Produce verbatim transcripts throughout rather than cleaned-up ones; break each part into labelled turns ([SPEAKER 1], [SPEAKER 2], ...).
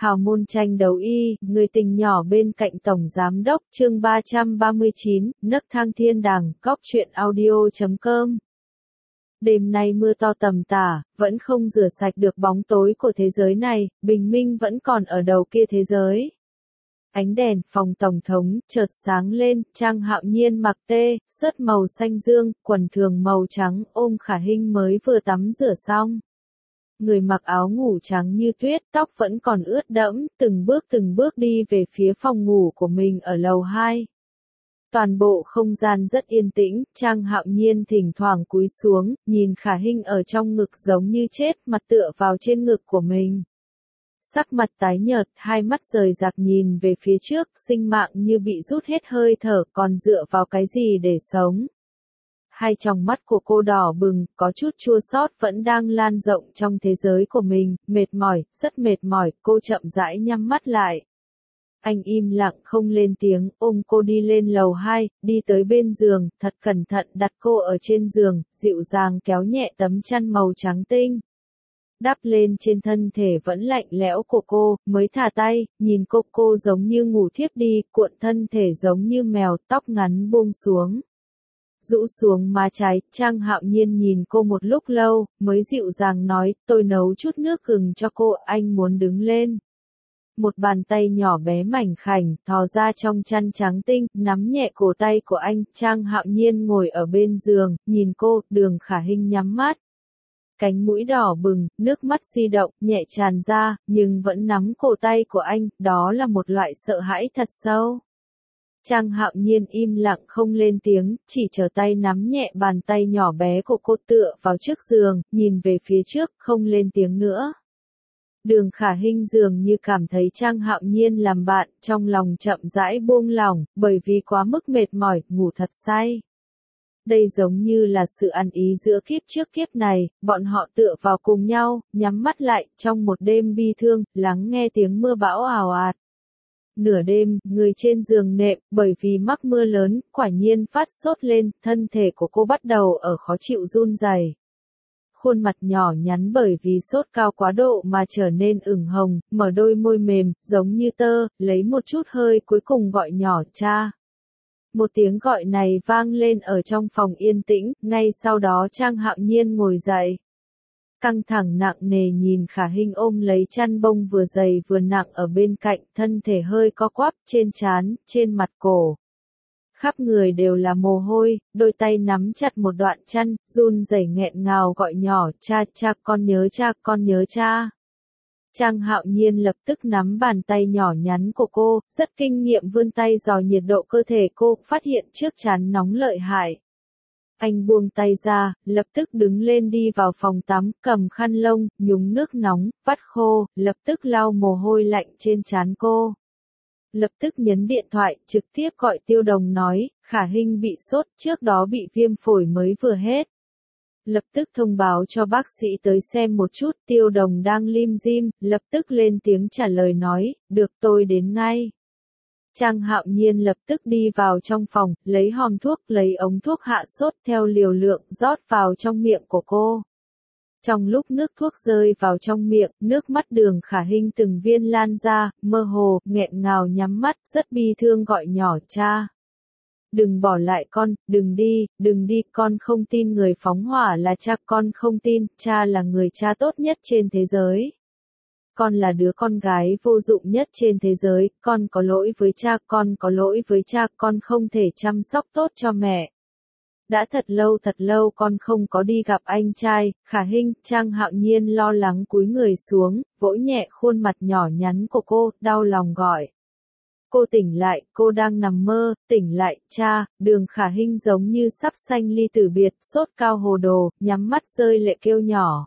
[SPEAKER 1] Hào môn tranh đấu y, người tình nhỏ bên cạnh tổng giám đốc, chương ba trăm ba mươi chín, nấc thang thiên đàng, cóc truyện audio chấm com. Đêm nay mưa to tầm tả, vẫn không rửa sạch được bóng tối của thế giới này, bình minh vẫn còn ở đầu kia thế giới. Ánh đèn phòng tổng thống chợt sáng lên, Trang Hạo Nhiên mặc tê, sớt màu xanh dương, quần thường màu trắng, ôm Khả Hinh mới vừa tắm rửa xong. Người mặc áo ngủ trắng như tuyết, tóc vẫn còn ướt đẫm, từng bước từng bước đi về phía phòng ngủ của mình ở lầu hai. Toàn bộ không gian rất yên tĩnh, Trang Hạo Nhiên thỉnh thoảng cúi xuống, nhìn Khả Hinh ở trong ngực giống như chết, mặt tựa vào trên ngực của mình. Sắc mặt tái nhợt, hai mắt rời rạc nhìn về phía trước, sinh mạng như bị rút hết hơi thở, còn dựa vào cái gì để sống. Hai tròng mắt của cô đỏ bừng, có chút chua xót vẫn đang lan rộng trong thế giới của mình, mệt mỏi, rất mệt mỏi, cô chậm rãi nhắm mắt lại. Anh im lặng không lên tiếng, ôm cô đi lên lầu hai, đi tới bên giường, thật cẩn thận đặt cô ở trên giường, dịu dàng kéo nhẹ tấm chăn màu trắng tinh. Đắp lên trên thân thể vẫn lạnh lẽo của cô, mới thả tay, nhìn cô cô giống như ngủ thiếp đi, cuộn thân thể giống như mèo, tóc ngắn buông xuống. Rũ xuống má trái, Trang Hạo Nhiên nhìn cô một lúc lâu, mới dịu dàng nói, tôi nấu chút nước gừng cho cô, anh muốn đứng lên. Một bàn tay nhỏ bé mảnh khảnh, thò ra trong chăn trắng tinh, nắm nhẹ cổ tay của anh, Trang Hạo Nhiên ngồi ở bên giường, nhìn cô, Đường Khả Hinh nhắm mắt. Cánh mũi đỏ bừng, nước mắt di động, nhẹ tràn ra, nhưng vẫn nắm cổ tay của anh, đó là một loại sợ hãi thật sâu. Trang Hạo Nhiên im lặng không lên tiếng, chỉ trở tay nắm nhẹ bàn tay nhỏ bé của cô tựa vào trước giường, nhìn về phía trước, không lên tiếng nữa. Đường Khả Hinh dường như cảm thấy Trang Hạo Nhiên làm bạn, trong lòng chậm rãi buông lỏng, bởi vì quá mức mệt mỏi, ngủ thật say. Đây giống như là sự ăn ý giữa kiếp trước kiếp này, bọn họ tựa vào cùng nhau, nhắm mắt lại, trong một đêm bi thương, lắng nghe tiếng mưa bão ào ạt. Nửa đêm, người trên giường nệm, bởi vì mắc mưa lớn, quả nhiên phát sốt lên, thân thể của cô bắt đầu ở khó chịu run rẩy. Khuôn mặt nhỏ nhắn bởi vì sốt cao quá độ mà trở nên ửng hồng, mở đôi môi mềm, giống như tơ, lấy một chút hơi cuối cùng gọi nhỏ cha. Một tiếng gọi này vang lên ở trong phòng yên tĩnh, ngay sau đó Trang Hạo Nhiên ngồi dậy. Căng thẳng nặng nề nhìn Khả Hinh ôm lấy chăn bông vừa dày vừa nặng ở bên cạnh, thân thể hơi co quắp, trên trán, trên mặt cổ. Khắp người đều là mồ hôi, đôi tay nắm chặt một đoạn chăn, run rẩy nghẹn ngào gọi nhỏ, cha, cha, con nhớ cha, con nhớ cha. Trang Hạo Nhiên lập tức nắm bàn tay nhỏ nhắn của cô, rất kinh nghiệm vươn tay dò nhiệt độ cơ thể cô, phát hiện trước trán nóng lợi hại. Anh buông tay ra, lập tức đứng lên đi vào phòng tắm, cầm khăn lông, nhúng nước nóng, vắt khô, lập tức lau mồ hôi lạnh trên trán cô. Lập tức nhấn điện thoại, trực tiếp gọi Tiêu Đồng nói, Khả Hinh bị sốt, trước đó bị viêm phổi mới vừa hết. Lập tức thông báo cho bác sĩ tới xem một chút, Tiêu Đồng đang lim dim, lập tức lên tiếng trả lời nói, được tôi đến ngay. Trang Hạo Nhiên lập tức đi vào trong phòng, lấy hòm thuốc, lấy ống thuốc hạ sốt theo liều lượng, rót vào trong miệng của cô. Trong lúc nước thuốc rơi vào trong miệng, nước mắt Đường Khả Hinh từng viên lan ra, mơ hồ, nghẹn ngào nhắm mắt, rất bi thương gọi nhỏ cha. Đừng bỏ lại con, đừng đi, đừng đi, con không tin người phóng hỏa là cha, con không tin, cha là người cha tốt nhất trên thế giới. Con là đứa con gái vô dụng nhất trên thế giới, con có lỗi với cha, con có lỗi với cha, con không thể chăm sóc tốt cho mẹ. Đã thật lâu thật lâu con không có đi gặp anh trai, Khả Hinh, Trang Hạo Nhiên lo lắng cúi người xuống, vỗ nhẹ khuôn mặt nhỏ nhắn của cô, đau lòng gọi. Cô tỉnh lại, cô đang nằm mơ, tỉnh lại, cha, Đường Khả Hinh giống như sắp sanh ly tử biệt, sốt cao hồ đồ, nhắm mắt rơi lệ kêu nhỏ.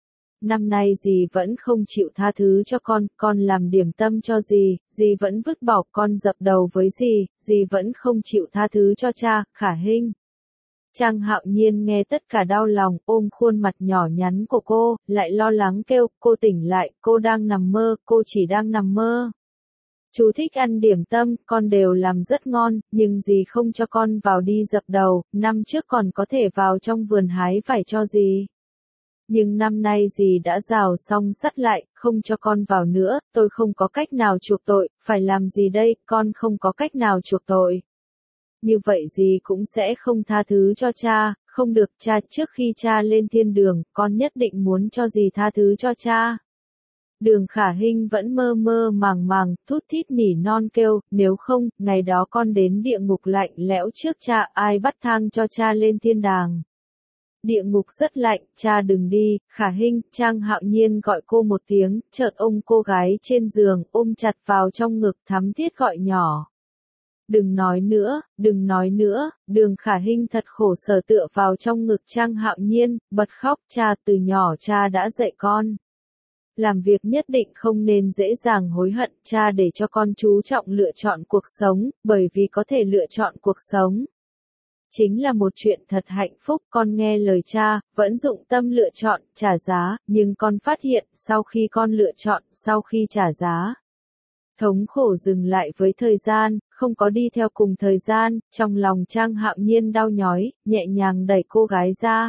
[SPEAKER 1] Năm nay dì vẫn không chịu tha thứ cho con, con làm điểm tâm cho dì, dì vẫn vứt bỏ con dập đầu với dì, dì vẫn không chịu tha thứ cho cha, Khả Hinh. Trang Hạo Nhiên nghe tất cả đau lòng, ôm khuôn mặt nhỏ nhắn của cô, lại lo lắng kêu, cô tỉnh lại, cô đang nằm mơ, cô chỉ đang nằm mơ. Chú thích ăn điểm tâm, con đều làm rất ngon, nhưng dì không cho con vào đi dập đầu, năm trước còn có thể vào trong vườn hái vải cho dì. Nhưng năm nay dì đã rào xong sắt lại, không cho con vào nữa, tôi không có cách nào chuộc tội, phải làm gì đây, con không có cách nào chuộc tội. Như vậy dì cũng sẽ không tha thứ cho cha, không được cha, trước khi cha lên thiên đường, con nhất định muốn cho dì tha thứ cho cha. Đường Khả Hinh vẫn mơ mơ màng màng, thút thít nỉ non kêu, nếu không, ngày đó con đến địa ngục lạnh lẽo trước cha, ai bắt thang cho cha lên thiên đàng. Địa ngục rất lạnh, cha đừng đi, Khả Hinh, Trang Hạo Nhiên gọi cô một tiếng, chợt ôm cô gái trên giường, ôm chặt vào trong ngực thắm thiết gọi nhỏ. Đừng nói nữa, đừng nói nữa, Đường Khả Hinh thật khổ sở tựa vào trong ngực Trang Hạo Nhiên, bật khóc, cha, từ nhỏ cha đã dạy con. Làm việc nhất định không nên dễ dàng hối hận, cha để cho con chú trọng lựa chọn cuộc sống, bởi vì có thể lựa chọn cuộc sống. Chính là một chuyện thật hạnh phúc, con nghe lời cha, vẫn dụng tâm lựa chọn, trả giá, nhưng con phát hiện, sau khi con lựa chọn, sau khi trả giá. Thống khổ dừng lại với thời gian, không có đi theo cùng thời gian, trong lòng Trang Hạo Nhiên đau nhói, nhẹ nhàng đẩy cô gái ra.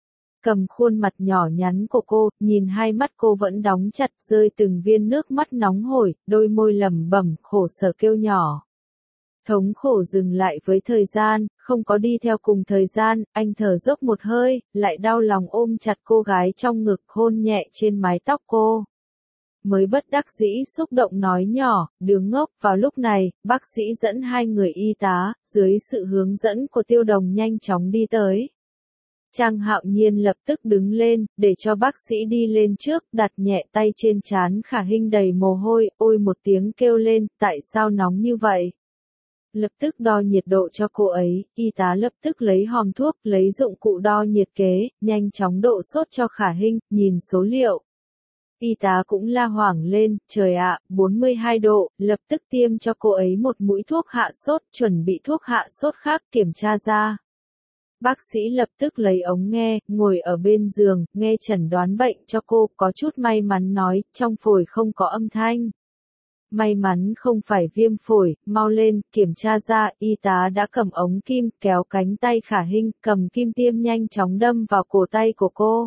[SPEAKER 1] Cầm khuôn mặt nhỏ nhắn của cô, nhìn hai mắt cô vẫn đóng chặt rơi từng viên nước mắt nóng hổi, đôi môi lẩm bẩm khổ sở kêu nhỏ. Thống khổ dừng lại với thời gian, không có đi theo cùng thời gian, anh thở dốc một hơi, lại đau lòng ôm chặt cô gái trong ngực hôn nhẹ trên mái tóc cô. Mới bất đắc dĩ xúc động nói nhỏ, đứa ngốc, vào lúc này, bác sĩ dẫn hai người y tá, dưới sự hướng dẫn của Tiêu Đồng nhanh chóng đi tới. Trang Hạo Nhiên lập tức đứng lên, để cho bác sĩ đi lên trước, đặt nhẹ tay trên trán Khả Hinh đầy mồ hôi, ôi một tiếng kêu lên, tại sao nóng như vậy? Lập tức đo nhiệt độ cho cô ấy, y tá lập tức lấy hòm thuốc, lấy dụng cụ đo nhiệt kế, nhanh chóng độ sốt cho Khả Hinh, nhìn số liệu. Y tá cũng la hoảng lên, trời ạ, bốn mươi hai độ, lập tức tiêm cho cô ấy một mũi thuốc hạ sốt, chuẩn bị thuốc hạ sốt khác kiểm tra ra. Bác sĩ lập tức lấy ống nghe, ngồi ở bên giường, nghe chẩn đoán bệnh cho cô, có chút may mắn nói, trong phổi không có âm thanh. May mắn không phải viêm phổi, mau lên, kiểm tra ra, y tá đã cầm ống kim, kéo cánh tay Khả Hinh, cầm kim tiêm nhanh chóng đâm vào cổ tay của cô.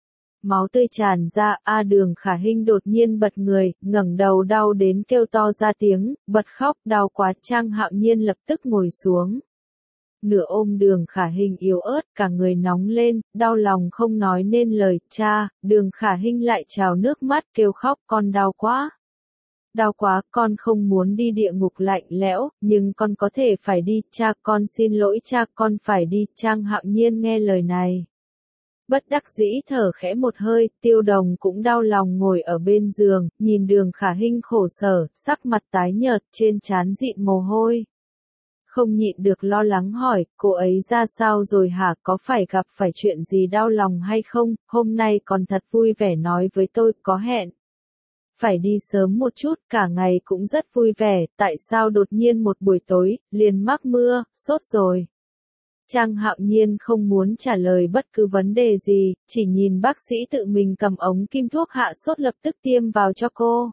[SPEAKER 1] Máu tươi tràn ra, a Đường Khả Hinh đột nhiên bật người, ngẩng đầu đau đến kêu to ra tiếng, bật khóc, đau quá, Trang Hạo Nhiên lập tức ngồi xuống. Nửa ôm Đường Khả Hinh yếu ớt, cả người nóng lên, đau lòng không nói nên lời, cha, Đường Khả Hinh lại trào nước mắt kêu khóc, con đau quá. Đau quá, con không muốn đi địa ngục lạnh lẽo, nhưng con có thể phải đi, cha, con xin lỗi cha, con phải đi, Trang Hạo Nhiên nghe lời này. Bất đắc dĩ thở khẽ một hơi, Tiêu Đồng cũng đau lòng ngồi ở bên giường, nhìn Đường Khả Hinh khổ sở, sắc mặt tái nhợt, trên trán dịn mồ hôi. Không nhịn được lo lắng hỏi, cô ấy ra sao rồi hả, có phải gặp phải chuyện gì đau lòng hay không, hôm nay còn thật vui vẻ nói với tôi, có hẹn. Phải đi sớm một chút, cả ngày cũng rất vui vẻ, tại sao đột nhiên một buổi tối, liền mắc mưa, sốt rồi. Trang Hạo Nhiên không muốn trả lời bất cứ vấn đề gì, chỉ nhìn bác sĩ tự mình cầm ống kim thuốc hạ sốt lập tức tiêm vào cho cô.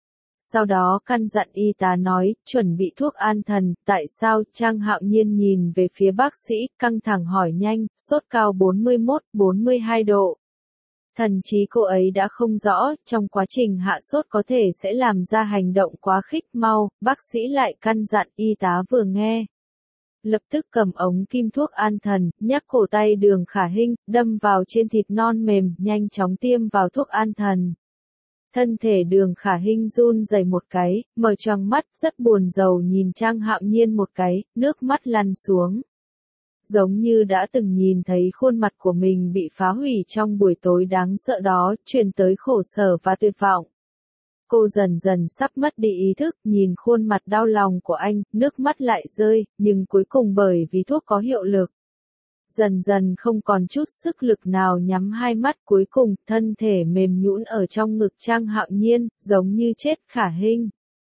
[SPEAKER 1] Sau đó căn dặn y tá nói, chuẩn bị thuốc an thần, tại sao, Trang Hạo Nhiên nhìn về phía bác sĩ, căng thẳng hỏi nhanh, sốt cao bốn mươi mốt, bốn mươi hai độ. Thần trí cô ấy đã không rõ, trong quá trình hạ sốt có thể sẽ làm ra hành động quá khích mau, bác sĩ lại căn dặn y tá vừa nghe. Lập tức cầm ống kim thuốc an thần, nhắc cổ tay Đường Khả Hinh, đâm vào trên thịt non mềm, nhanh chóng tiêm vào thuốc an thần. Thân thể Đường Khả Hinh run rẩy một cái, mở choàng mắt, rất buồn rầu nhìn Trang Hạo Nhiên một cái, nước mắt lăn xuống. Giống như đã từng nhìn thấy khuôn mặt của mình bị phá hủy trong buổi tối đáng sợ đó, truyền tới khổ sở và tuyệt vọng. Cô dần dần sắp mất đi ý thức, nhìn khuôn mặt đau lòng của anh, nước mắt lại rơi, nhưng cuối cùng bởi vì thuốc có hiệu lực. Dần dần không còn chút sức lực nào nhắm hai mắt, cuối cùng, thân thể mềm nhũn ở trong ngực Trang Hạo Nhiên, giống như chết. Khả Hinh.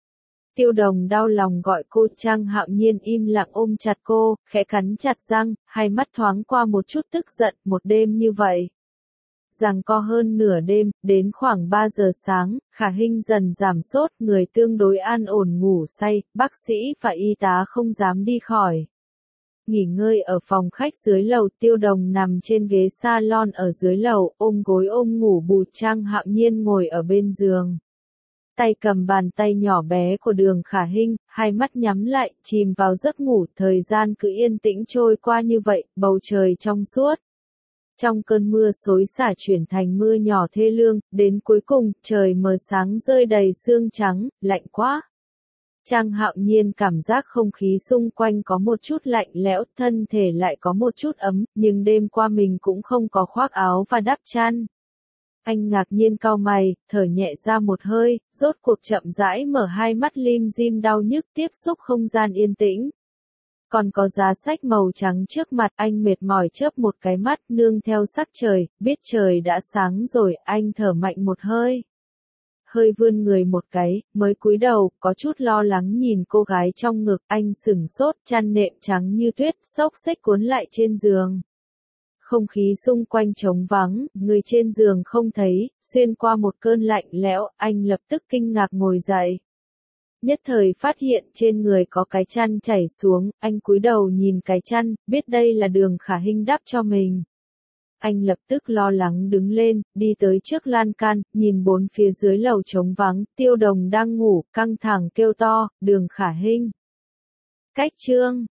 [SPEAKER 1] Tiêu Đồng đau lòng gọi cô, Trang Hạo Nhiên im lặng ôm chặt cô, khẽ cắn chặt răng, hai mắt thoáng qua một chút tức giận, một đêm như vậy. Giằng co hơn nửa đêm, đến khoảng ba giờ sáng, Khả Hinh dần giảm sốt, người tương đối an ổn ngủ say, bác sĩ và y tá không dám đi khỏi. Nghỉ ngơi ở phòng khách dưới lầu, Tiêu Đồng nằm trên ghế salon ở dưới lầu, ôm gối ôm ngủ bù. Trang Hạo Nhiên ngồi ở bên giường. Tay cầm bàn tay nhỏ bé của Đường Khả Hinh, hai mắt nhắm lại, chìm vào giấc ngủ. Thời gian cứ yên tĩnh trôi qua như vậy, bầu trời trong suốt. Trong cơn mưa xối xả chuyển thành mưa nhỏ thê lương, đến cuối cùng, trời mờ sáng rơi đầy sương trắng, lạnh quá. Trang Hạo Nhiên cảm giác không khí xung quanh có một chút lạnh lẽo, thân thể lại có một chút ấm, nhưng đêm qua mình cũng không có khoác áo và đắp chăn. Anh ngạc nhiên cau mày, thở nhẹ ra một hơi, rốt cuộc chậm rãi mở hai mắt lim dim đau nhức, tiếp xúc không gian yên tĩnh. Còn có giá sách màu trắng trước mặt, anh mệt mỏi chớp một cái mắt, nương theo sắc trời, biết trời đã sáng rồi, anh thở mạnh một hơi. Hơi vươn người một cái, mới cúi đầu, có chút lo lắng nhìn cô gái trong ngực, anh sửng sốt, chăn nệm trắng như tuyết, xốc xếch cuốn lại trên giường. Không khí xung quanh trống vắng, người trên giường không thấy, xuyên qua một cơn lạnh lẽo, anh lập tức kinh ngạc ngồi dậy. Nhất thời phát hiện trên người có cái chăn chảy xuống, anh cúi đầu nhìn cái chăn, biết đây là Đường Khả Hinh đắp cho mình. Anh lập tức lo lắng đứng lên, đi tới trước lan can, nhìn bốn phía dưới lầu trống vắng, Tiêu Đồng đang ngủ, căng thẳng kêu to, Đường Khả Hinh. Cách chương